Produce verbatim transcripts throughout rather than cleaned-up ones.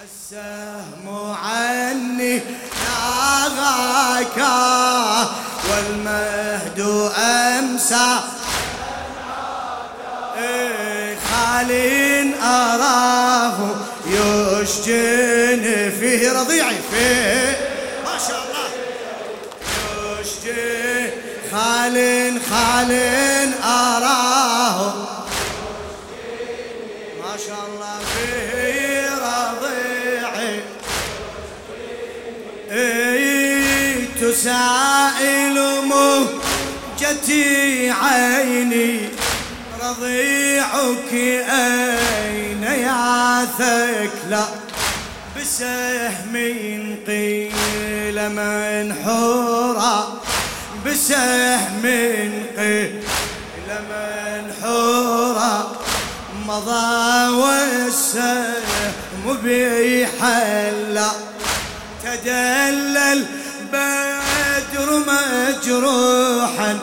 السهم عني ناغاك والمهد أمسى خال أراه يشجن فيه رضيعي فيه ما شاء الله يشجن خال خال أراه ما شاء الله فيه رضيعي تسائل مهجتي عيني رضيعك أين يا ثكلى بسهم قيل منحورا بسهم قيل منحورا مضى والسهم بي حلا تدلل بدر مجروحا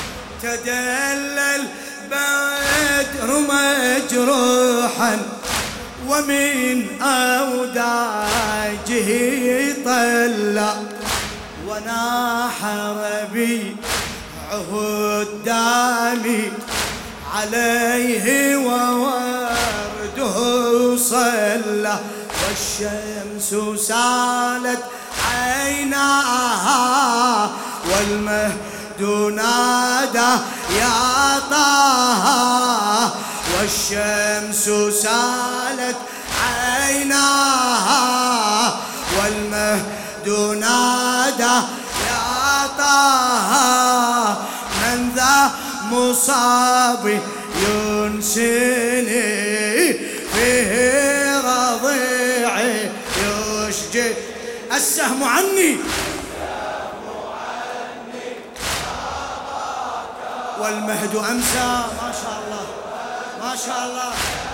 تدلل بدر مجروحا ومن أوداجه طلع وناح ربيعه الدامي عليه وورده صلى والشمس سالت عيناها والمهد نادى يا طه والشمس سالت عيناها والمهد نادى يا طه من ذا مصاب ينسني فيه رضيعي يشجي السهم عني والمهد أمسى ما شاء الله ما شاء الله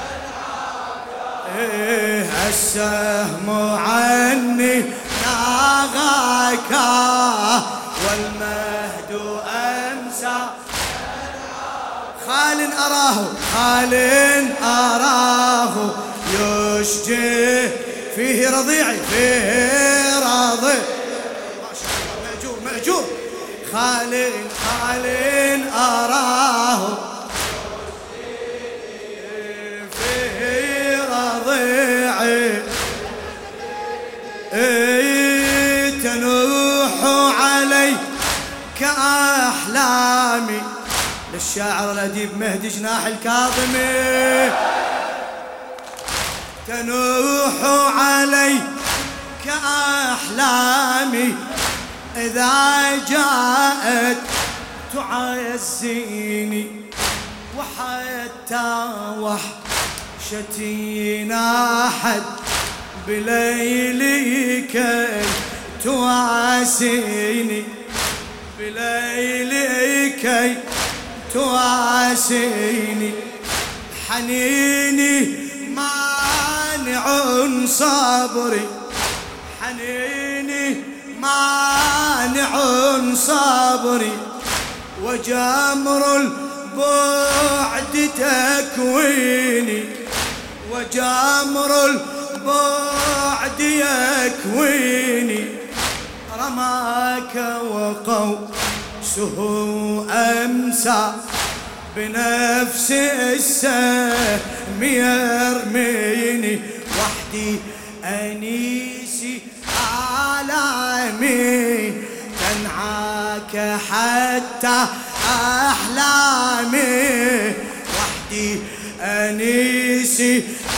إيه السهم عني ناغاك والمهد أمسى خال أراه خال أراه يشجي فيه رضيعي فيه رضيع ما شاء الله مأجور مأجور خال خال أراه فيه رضيعي تنوح علي كأحلامي للشاعر الأديب مهدي جناح الكاظمي تنوح علي كأحلامي إذا جاءت تعزيني وحتى وحشتي ناحت بليلك تواسيني بليلك تواسيني حنيني مانع صبري حنيني مانع صبري وجمر البعد تكويني وجمر البعد يكويني رماك وقوسه أمسى بنفس السهم يرميني وحدي أنيسي عالمي تنعاك حتى أحلامي وحدي أنيسي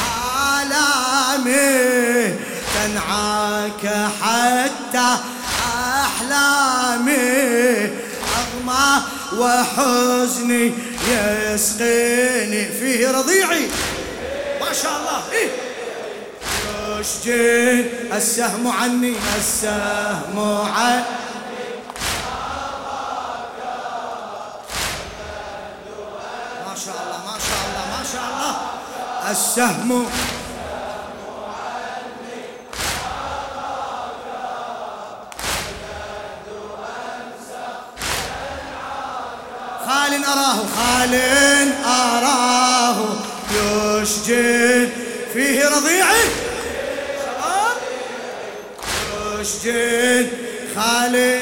عالمي تنعاك حتى أحلامي أغمى وحزني يسقيني فيه رضيعي ما شاء الله إيه يشجي السهم عني السهم عني ما شاء الله ما شاء الله ما شاء الله السهم خال أراه خال أراه يشجي فيه رضيعي يشجن خالي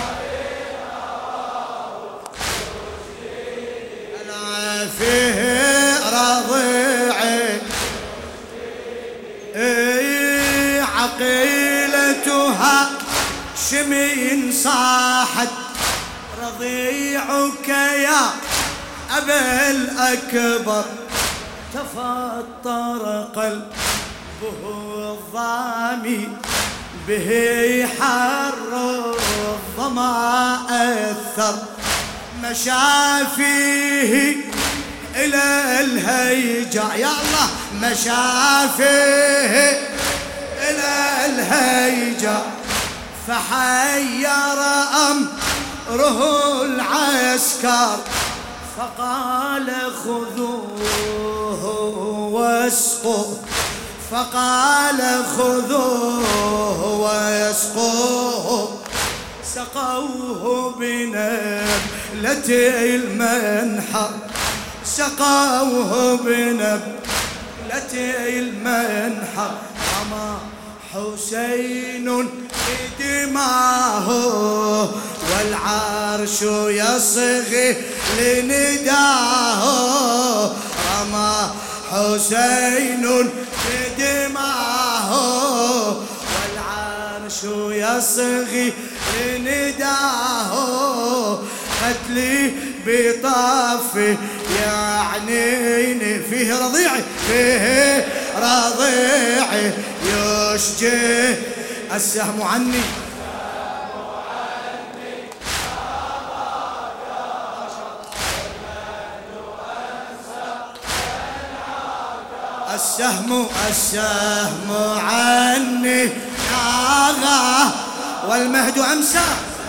أنا فيه رضيعي اي عقيلتها شمين صاحت رضيعك يا أبا الأكبر تفطر قلبه الضامي به حر الظما أثر مشى فيه إلى الهيجا يا الله مشى فيه إلى الهيجا فحير أمره العسكر فقال خذوه واسقوه فقال خذوه واسقوه سقوه بنبلة المنحر سقوه بنبلة المنحر رمى حسين بدماه والعرش يصغي لنداه رمى حسين بدماه والعرش يصغي لنداه قتلي بطافي يعني فيه رضيعي فيه رضيعي يشجي السهم عني السهم السهم عني ناغى والمهد أمسى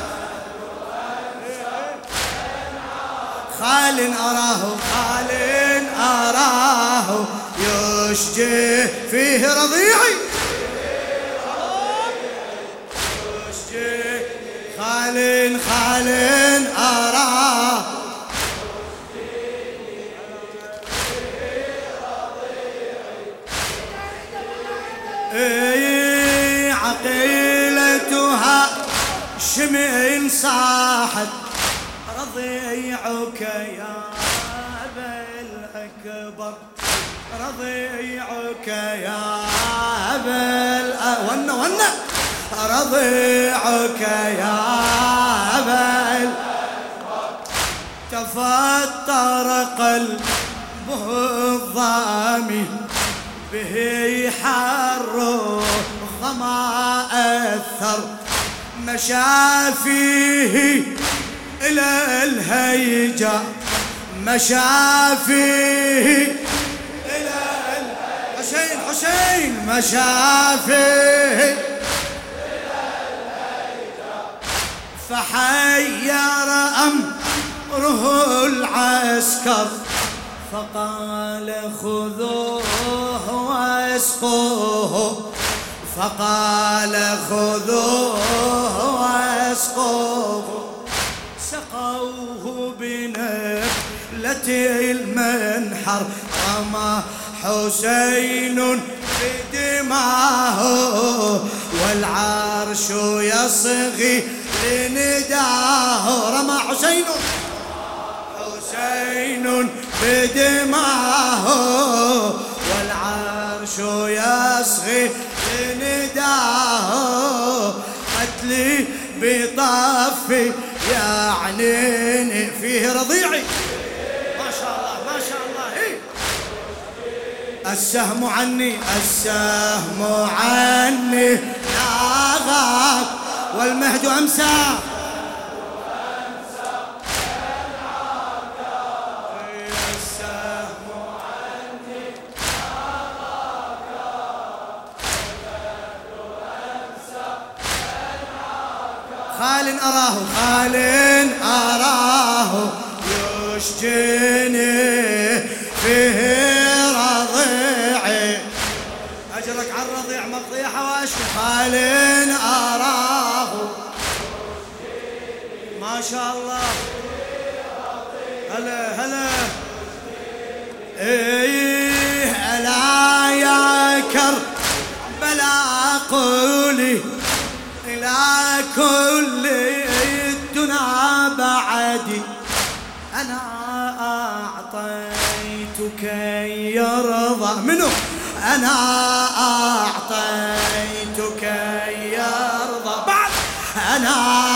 خال أراه خال أراه يشجي فيه رضيعي يشجي خال خال أراه اي عقيلتها شمع صاحت رضيعك يا أبا الأكبر رضيعك يا أبا الأكبر ون ون رضيعك يا أبا الأكبر تفطر قلبه الضامي به حر الظما أثر مشى فيه إلى الهيجا مشى فيه إلى حسين حسين مشى فيه إلى الهيجا فحير أمره العسكر فقال خذوه واسقوه فقال خذوه واسقوه سقوه بنبلة المنحر رمى حسين بدماه والعرش يصغي لنداه رمى حسين حسين بدماه والعرش يصغي لنداه قتلي بطفي يعني فيه رضيعي ما شاء الله ما شاء الله هي. السهم عني السهم عني ناغاك والمهد أمسى خال أراه خال أراه يشجني فيه رضيعي أجرك على الرضيع مقضي حواشي خال أراه ما شاء الله هلا هلا إيه ألا يا كربلاء قولي كل الدنا بعدي أنا أعطيتك يرضى منه أنا أعطيتك يرضى بعد أنا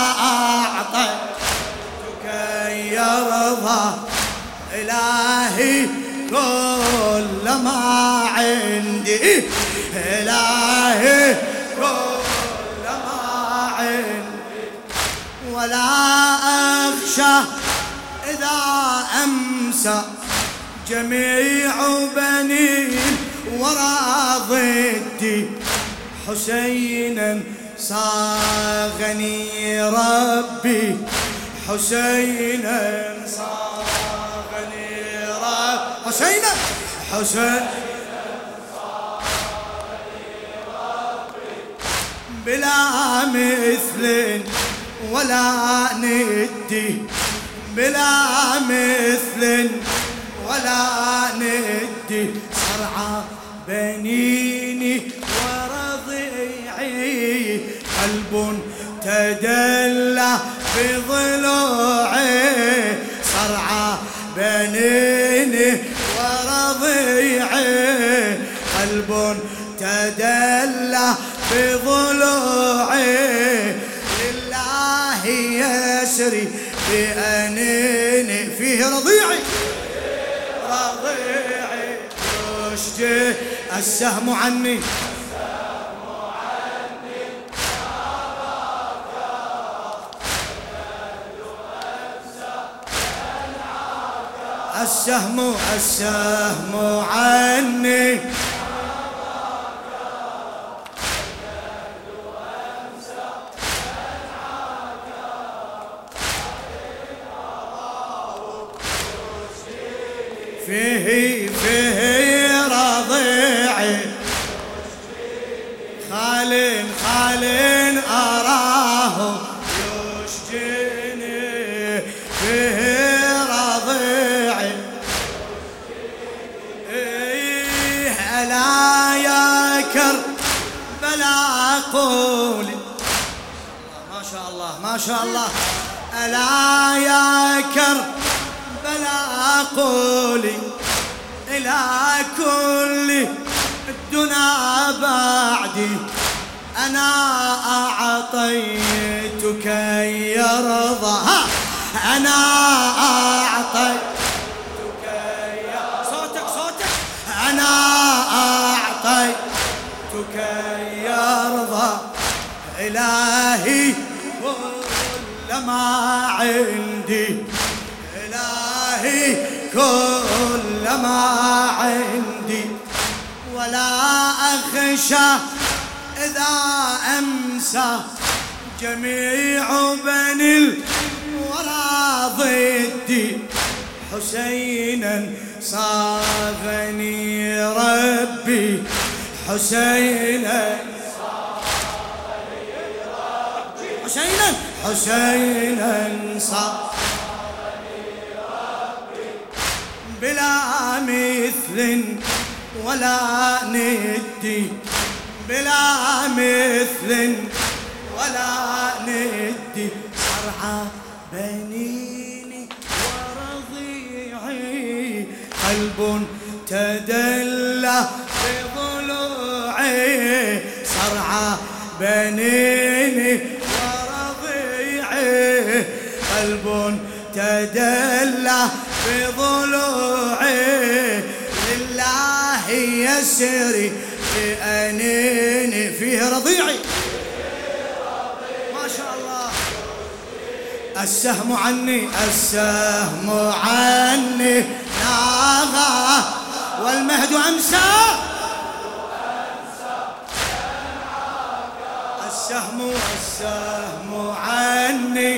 أعطيتك يرضى إلهي كل ما عندي إلهي كل ما عندي ولا أخشى إذا أمسى جميع بني ورا ضدي حسينا صاغني ربي حسينا صاغني ربي حسينا حسين بلا مثل ولا ندي بلا مثل ولا ندي صرعى بنيني ورضيعي قلب تدلى بضلوعي صرعى بنيني ورضيعي قلب تدلى بضلوعي لله يسري بأنيني فيه رضيعي رضيعي يشجي السهم عني السهم السهم عني فيه فيه رضيعي خال خال أراه يشجيني فيه رضيعي ألا يا كربلا قولي ما شاء الله ما شاء الله ألا يا كربلا قولي إلى كل الدنا بعدي أنا أعطيتك يرضى أنا أعطيتك يا صوتك صوتك أنا أعطيتك يرضى إلهي كل ما عندي إلهي كل ما عندي ولا أخشى إذا أمسى جميع بني الورى ضدي حسينا صاغني ربي حسينا صاغني ربي حسينا حسينا صاغني بلا مثل ولا ندي بلا مثل ولا ندي صرعى بنيني ورضيعي قلب تدلى بضلوعي صرعى بنيني ورضيعي قلب تدلى بضلوعي لله يسري بأنيني فيه رضيعي ما شاء الله السهم عني السهم عني ناغى والمهد أمسى السهم السهم عني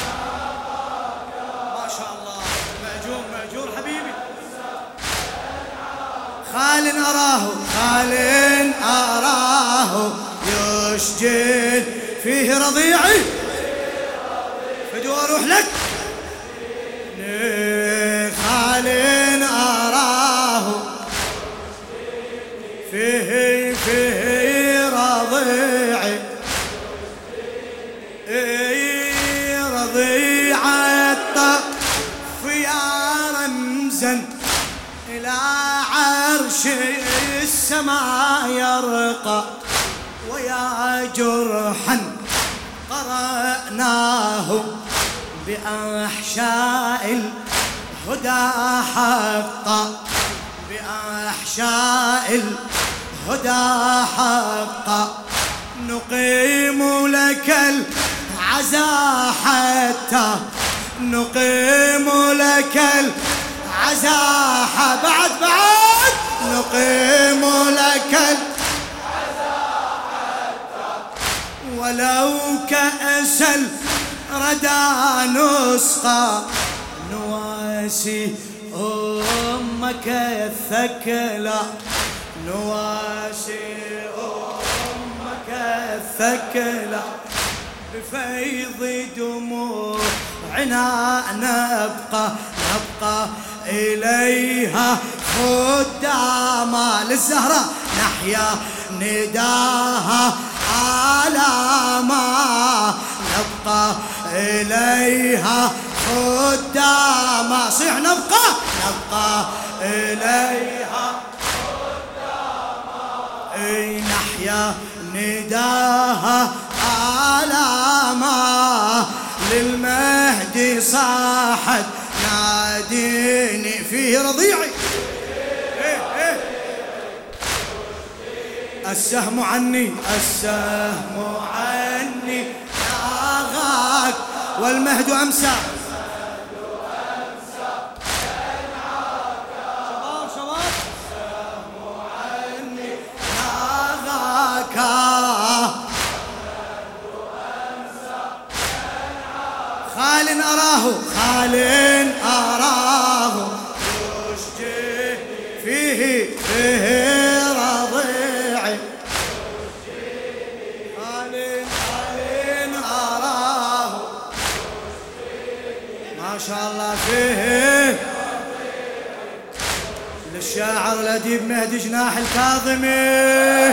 خال أراه خال أراه يشجل فيه رضيعي فدو أروح لك خال أراه فيه فيه رضيعي عرش السماء يرقى ويا جرحا قرأناه بأحشاء الهدى حقا بأحشاء الهدى حقا نقيم لك العزاء حتى نقيم لك العزاء بعد بعد نقيم لك العزاء حتى ولو كأس الردى نسقى نواسي أمك الثكلى نواسي أمك الثكلى بفيض دموعنا نبقى نبقى إليها خداما للزهرة نحيا نداها علاما نبقى إليها خداما صيح نبقى نبقى إليها خداما اي نحيا نداها علاما للمهدي صاحت ناديني فيه رضيعي السهم عني السهم عني ناغاك والمهد أمسى شباب شباب السهم عني ناغاك خال أراه خال أراه يشجي فيه فيه رضيعي خال خال أراه ما شاء الله فيه للشاعر الأديب مهدي جناح الكاظمي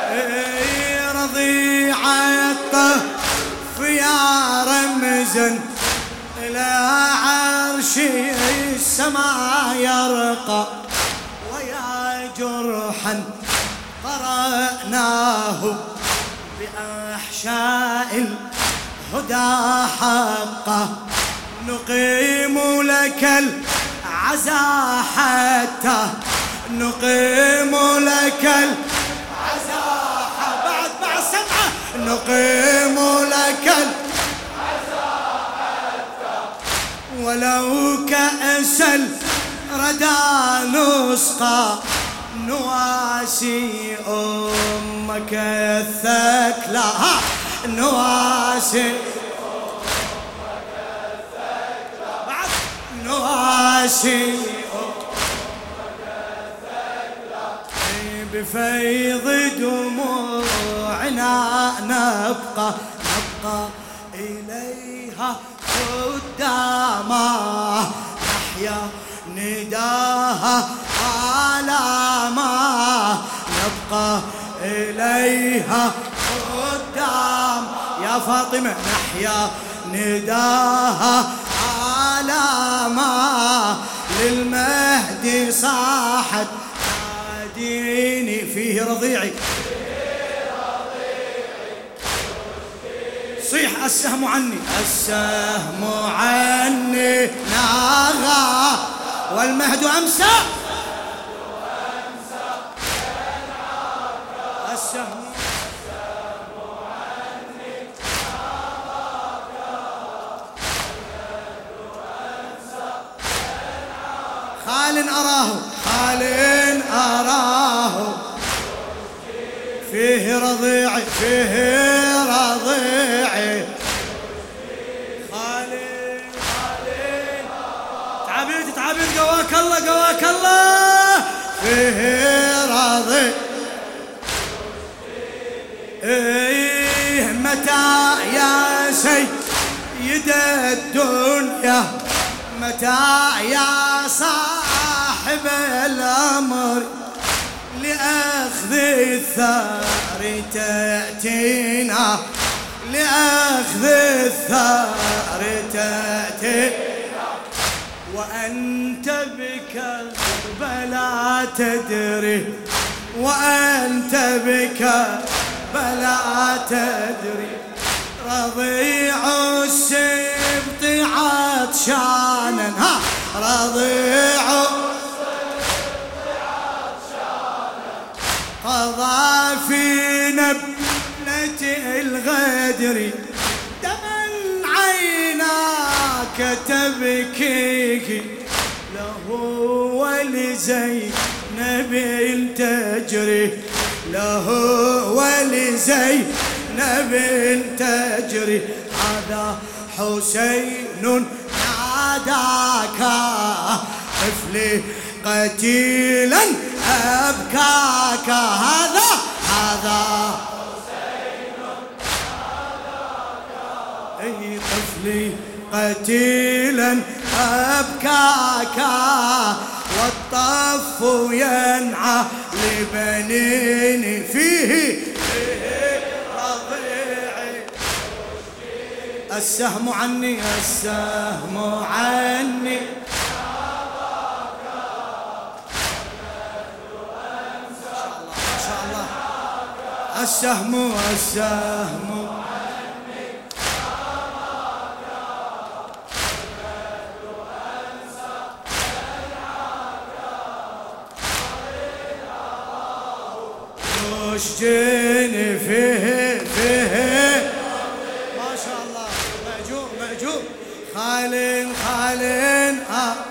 رضيعة يا رمزا إلى عرش السماء يرقى ويا جرحا قرأناه بأحشاء الهدى حقا نقيم لك العزاء حتى نقيم لك العزاء بعد بعد سمعة نقيم لك العزاء حتى ولو كأس الردى نسقى نواسي أمك الثكلى نواسي أمك الثكلى بعد نواسي أمك الثكلى بفيض دموعنا نبقى نبقى إليها قداما نحيا نداها علاما نبقى إليها قدام يا فاطمة نحيا نداها علاما للمهدي صاحت ناديني فيه رضيعي صيح السهم عني السهم عني ناغى والمهد أمسى السهم عني خال أراه خال أراه فيه رضيعي فيه رضيعي خالي خالي تعابير تعابير قواك الله قواك الله فيه راضي ايه متى يا سيد الدنيا متى يا صاحب الأمر لأخذ الثار تأتينا لأخذ الثار تأتينا وأنت بك بلا تدري وأنت بك بلا تدري رضيع السبط عطشانا ها رضيع قضى في نبلة الغدر دما عيناك تبكيك له ولزينب تجري له ولزينب تجري هذا حسين ناداك طفلي قتيلا أبكاك هذا هذا حسين ناداك أي طفلي قتيلا أبكاك والطف ينعى لبنين فيه رضيعي السهم عني السهم عني السهم السهم وشجيني فيه فيه ما شاء الله مأجور مأجور خالين خالين آه